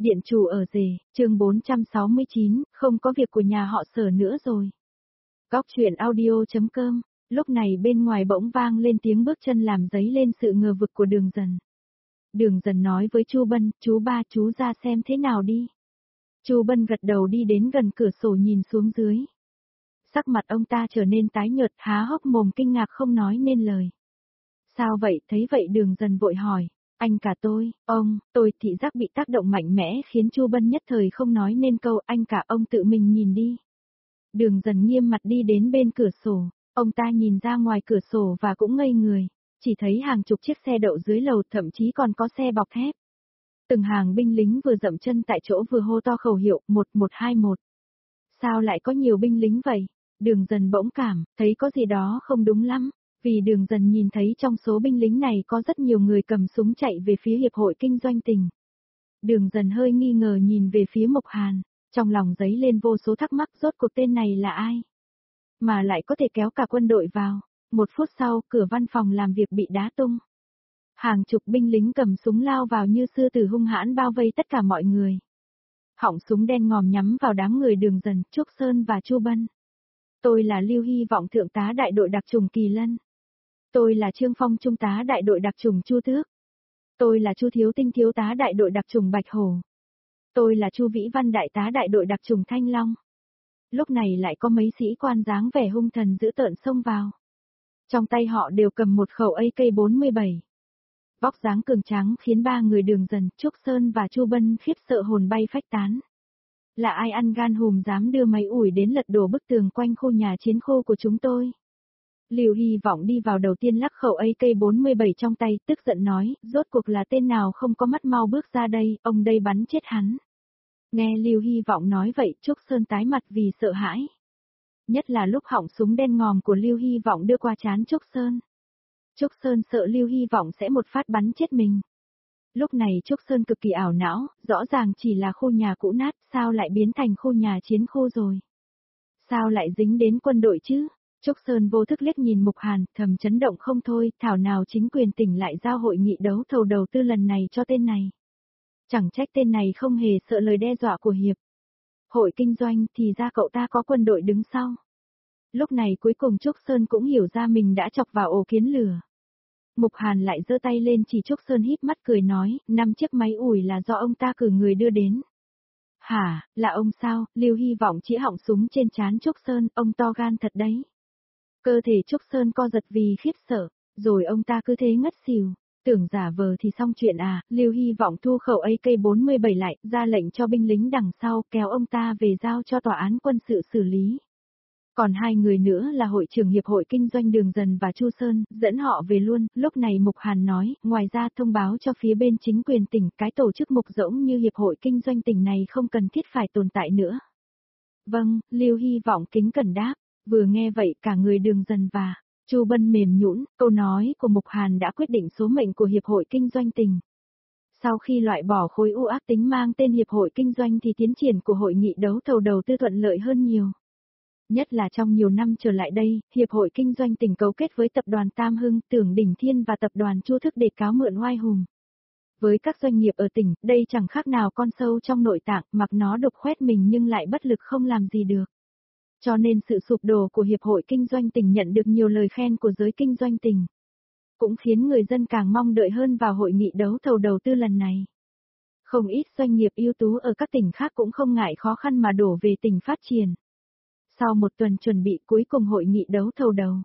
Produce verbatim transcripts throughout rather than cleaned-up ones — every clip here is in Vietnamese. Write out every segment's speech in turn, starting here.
Điện chủ ở rể, chương bốn trăm sáu mươi chín, không có việc của nhà họ Sở nữa rồi. Góc truyện audio.com, lúc này bên ngoài bỗng vang lên tiếng bước chân làm dấy lên sự ngờ vực của Đường Dần. Đường Dần nói với Chu Bân, chú ba chú ra xem thế nào đi. Chu Bân gật đầu đi đến gần cửa sổ nhìn xuống dưới. Sắc mặt ông ta trở nên tái nhợt, há hốc mồm kinh ngạc không nói nên lời. Sao vậy? Thấy vậy Đường Dần vội hỏi. Anh cả tôi, ông, tôi thị giác bị tác động mạnh mẽ khiến Chu Bân nhất thời không nói nên câu anh cả ông tự mình nhìn đi. Đường Dần nghiêm mặt đi đến bên cửa sổ, ông ta nhìn ra ngoài cửa sổ và cũng ngây người, chỉ thấy hàng chục chiếc xe đậu dưới lầu thậm chí còn có xe bọc thép. Từng hàng binh lính vừa dậm chân tại chỗ vừa hô to khẩu hiệu một một hai một. Sao lại có nhiều binh lính vậy? Đường Dần bỗng cảm, thấy có gì đó không đúng lắm. Vì Đường Dần nhìn thấy trong số binh lính này có rất nhiều người cầm súng chạy về phía Hiệp hội Kinh doanh tỉnh. Đường Dần hơi nghi ngờ nhìn về phía Mộc Hàn, trong lòng dấy lên vô số thắc mắc rốt cuộc tên này là ai? Mà lại có thể kéo cả quân đội vào. Một phút sau, cửa văn phòng làm việc bị đá tung. Hàng chục binh lính cầm súng lao vào như sư tử hung hãn bao vây tất cả mọi người. Họng súng đen ngòm nhắm vào đám người Đường Dần, Trúc Sơn và Chu Bân. Tôi là Lưu Hy Vọng thượng tá đại đội đặc chủng Kỳ Lân. Tôi là Trương Phong trung tá đại đội đặc chủng Chu Tước. Tôi là Chu Thiếu Tinh thiếu tá đại đội đặc chủng Bạch Hổ. Tôi là Chu Vĩ Văn đại tá đại đội đặc chủng Thanh Long. Lúc này lại có mấy sĩ quan dáng vẻ hung thần dữ tợn xông vào. Trong tay họ đều cầm một khẩu A K bốn mươi bảy. Vóc dáng cường tráng khiến ba người Đường Dần, Trúc Sơn và Chu Bân khiếp sợ hồn bay phách tán. Là ai ăn gan hùm dám đưa máy ủi đến lật đổ bức tường quanh khu nhà chiến khu của chúng tôi? Lưu Hy Vọng đi vào đầu tiên lắc khẩu A K bốn mươi bảy trong tay, tức giận nói, rốt cuộc là tên nào không có mắt mau bước ra đây, ông đây bắn chết hắn. Nghe Lưu Hy Vọng nói vậy, Trúc Sơn tái mặt vì sợ hãi. Nhất là lúc họng súng đen ngòm của Lưu Hy Vọng đưa qua trán Trúc Sơn. Trúc Sơn sợ Lưu Hy Vọng sẽ một phát bắn chết mình. Lúc này Trúc Sơn cực kỳ ảo não, rõ ràng chỉ là khu nhà cũ nát, sao lại biến thành khu nhà chiến khu rồi? Sao lại dính đến quân đội chứ? Trúc Sơn vô thức liếc nhìn Mục Hàn, thầm chấn động không thôi, thảo nào chính quyền tỉnh lại giao hội nghị đấu thầu đầu tư lần này cho tên này. Chẳng trách tên này không hề sợ lời đe dọa của Hiệp hội kinh doanh thì ra cậu ta có quân đội đứng sau. Lúc này cuối cùng Trúc Sơn cũng hiểu ra mình đã chọc vào ổ kiến lửa. Mục Hàn lại giơ tay lên chỉ Trúc Sơn híp mắt cười nói, năm chiếc máy ủi là do ông ta cử người đưa đến. Hả, là ông sao? Lưu Hy Vọng chĩa họng súng trên trán Trúc Sơn, ông to gan thật đấy. Cơ thể Trúc Sơn co giật vì khiếp sợ, rồi ông ta cứ thế ngất xỉu, tưởng giả vờ thì xong chuyện à, Lưu Hy Vọng thu khẩu A K bốn mươi bảy lại, ra lệnh cho binh lính đằng sau kéo ông ta về giao cho tòa án quân sự xử lý. Còn hai người nữa là hội trưởng Hiệp hội Kinh doanh Đường Dần và Chu Sơn, dẫn họ về luôn, lúc này Mục Hàn nói, ngoài ra thông báo cho phía bên chính quyền tỉnh, cái tổ chức mục rỗng như Hiệp hội Kinh doanh tỉnh này không cần thiết phải tồn tại nữa. Vâng, Lưu Hy Vọng kính cẩn đáp, vừa nghe vậy cả người Đường Dần và Chu Bân mềm nhũn, câu nói của Mục Hàn đã quyết định số mệnh của Hiệp hội Kinh doanh tỉnh. Sau khi loại bỏ khối u ác tính mang tên Hiệp hội Kinh doanh thì tiến triển của hội nghị đấu thầu đầu tư thuận lợi hơn nhiều. Nhất là trong nhiều năm trở lại đây, Hiệp hội Kinh doanh tỉnh cấu kết với tập đoàn Tam Hưng, Tưởng Đỉnh Thiên và tập đoàn Chu Thức để cáo mượn oai hùng. Với các doanh nghiệp ở tỉnh, đây chẳng khác nào con sâu trong nội tạng, mặc nó đục khoét mình nhưng lại bất lực không làm gì được. Cho nên sự sụp đổ của Hiệp hội Kinh doanh tỉnh nhận được nhiều lời khen của giới kinh doanh tỉnh. Cũng khiến người dân càng mong đợi hơn vào hội nghị đấu thầu đầu tư lần này. Không ít doanh nghiệp ưu tú ở các tỉnh khác cũng không ngại khó khăn mà đổ về tỉnh phát triển. Sau một tuần chuẩn bị cuối cùng hội nghị đấu thầu đầu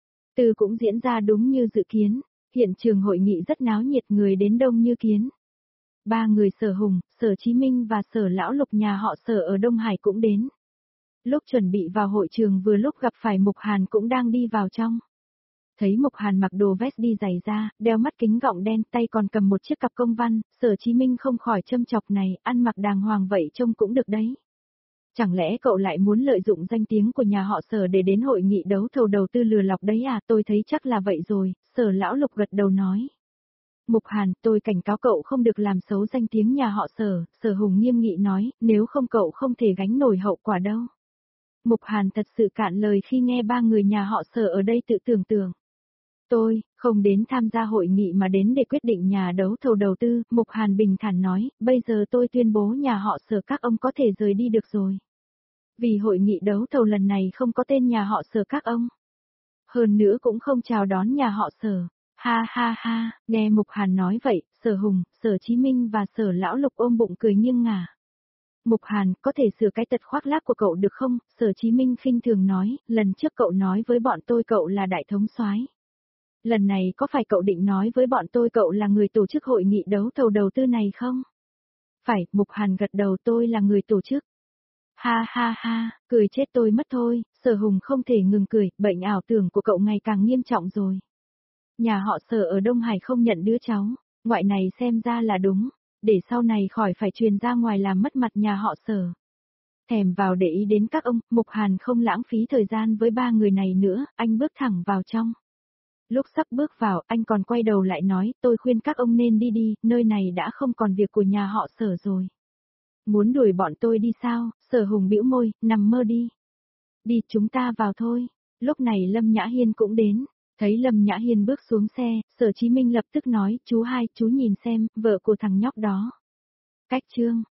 tư cũng diễn ra đúng như dự kiến, hiện trường hội nghị rất náo nhiệt, người đến đông như kiến. Ba người Sở Hùng, Sở Chí Minh và Sở Lão Lục nhà họ Sở ở Đông Hải cũng đến. Lúc chuẩn bị vào hội trường vừa lúc gặp phải Mục Hàn cũng đang đi vào trong. Thấy Mục Hàn mặc đồ vest đi giày da, đeo mắt kính gọng đen, tay còn cầm một chiếc cặp công văn, Sở Chí Minh không khỏi châm chọc này, ăn mặc đàng hoàng vậy trông cũng được đấy. Chẳng lẽ cậu lại muốn lợi dụng danh tiếng của nhà họ Sở để đến hội nghị đấu thầu đầu tư lừa lọc đấy à? Tôi thấy chắc là vậy rồi, Sở Lão Lục gật đầu nói. Mục Hàn, tôi cảnh cáo cậu không được làm xấu danh tiếng nhà họ Sở, Sở Hùng nghiêm nghị nói, nếu không cậu không thể gánh nổi hậu quả đâu. Mục Hàn thật sự cạn lời khi nghe ba người nhà họ Sở ở đây tự tưởng tượng. Tôi, không đến tham gia hội nghị mà đến để quyết định nhà đấu thầu đầu tư, Mục Hàn bình thản nói, bây giờ tôi tuyên bố nhà họ Sở các ông có thể rời đi được rồi. Vì hội nghị đấu thầu lần này không có tên nhà họ Sở các ông. Hơn nữa cũng không chào đón nhà họ Sở. Ha ha ha, nghe Mục Hàn nói vậy, Sở Hùng, Sở Chí Minh và Sở Lão Lục ôm bụng cười nghiêng ngả. Mục Hàn, có thể sửa cái tật khoác lác của cậu được không? Sở Chí Minh khinh thường nói, lần trước cậu nói với bọn tôi cậu là đại thống soái. Lần này có phải cậu định nói với bọn tôi cậu là người tổ chức hội nghị đấu thầu đầu tư này không? Phải, Mục Hàn gật đầu, tôi là người tổ chức. Ha ha ha, cười chết tôi mất thôi, Sở Hùng không thể ngừng cười, bệnh ảo tưởng của cậu ngày càng nghiêm trọng rồi. Nhà họ Sở ở Đông Hải không nhận đứa cháu, ngoại này xem ra là đúng, để sau này khỏi phải truyền ra ngoài làm mất mặt nhà họ Sở. Thèm vào để ý đến các ông, Mục Hàn không lãng phí thời gian với ba người này nữa, anh bước thẳng vào trong. Lúc sắp bước vào, anh còn quay đầu lại nói, tôi khuyên các ông nên đi đi, nơi này đã không còn việc của nhà họ Sở rồi. Muốn đuổi bọn tôi đi sao? Sở Hùng bĩu môi, nằm mơ đi. Đi, chúng ta vào thôi. Lúc này Lâm Nhã Hiên cũng đến. Thấy Lâm Nhã Hiên bước xuống xe, Sở Chí Minh lập tức nói, chú hai, chú nhìn xem, vợ của thằng nhóc đó. Cách chương.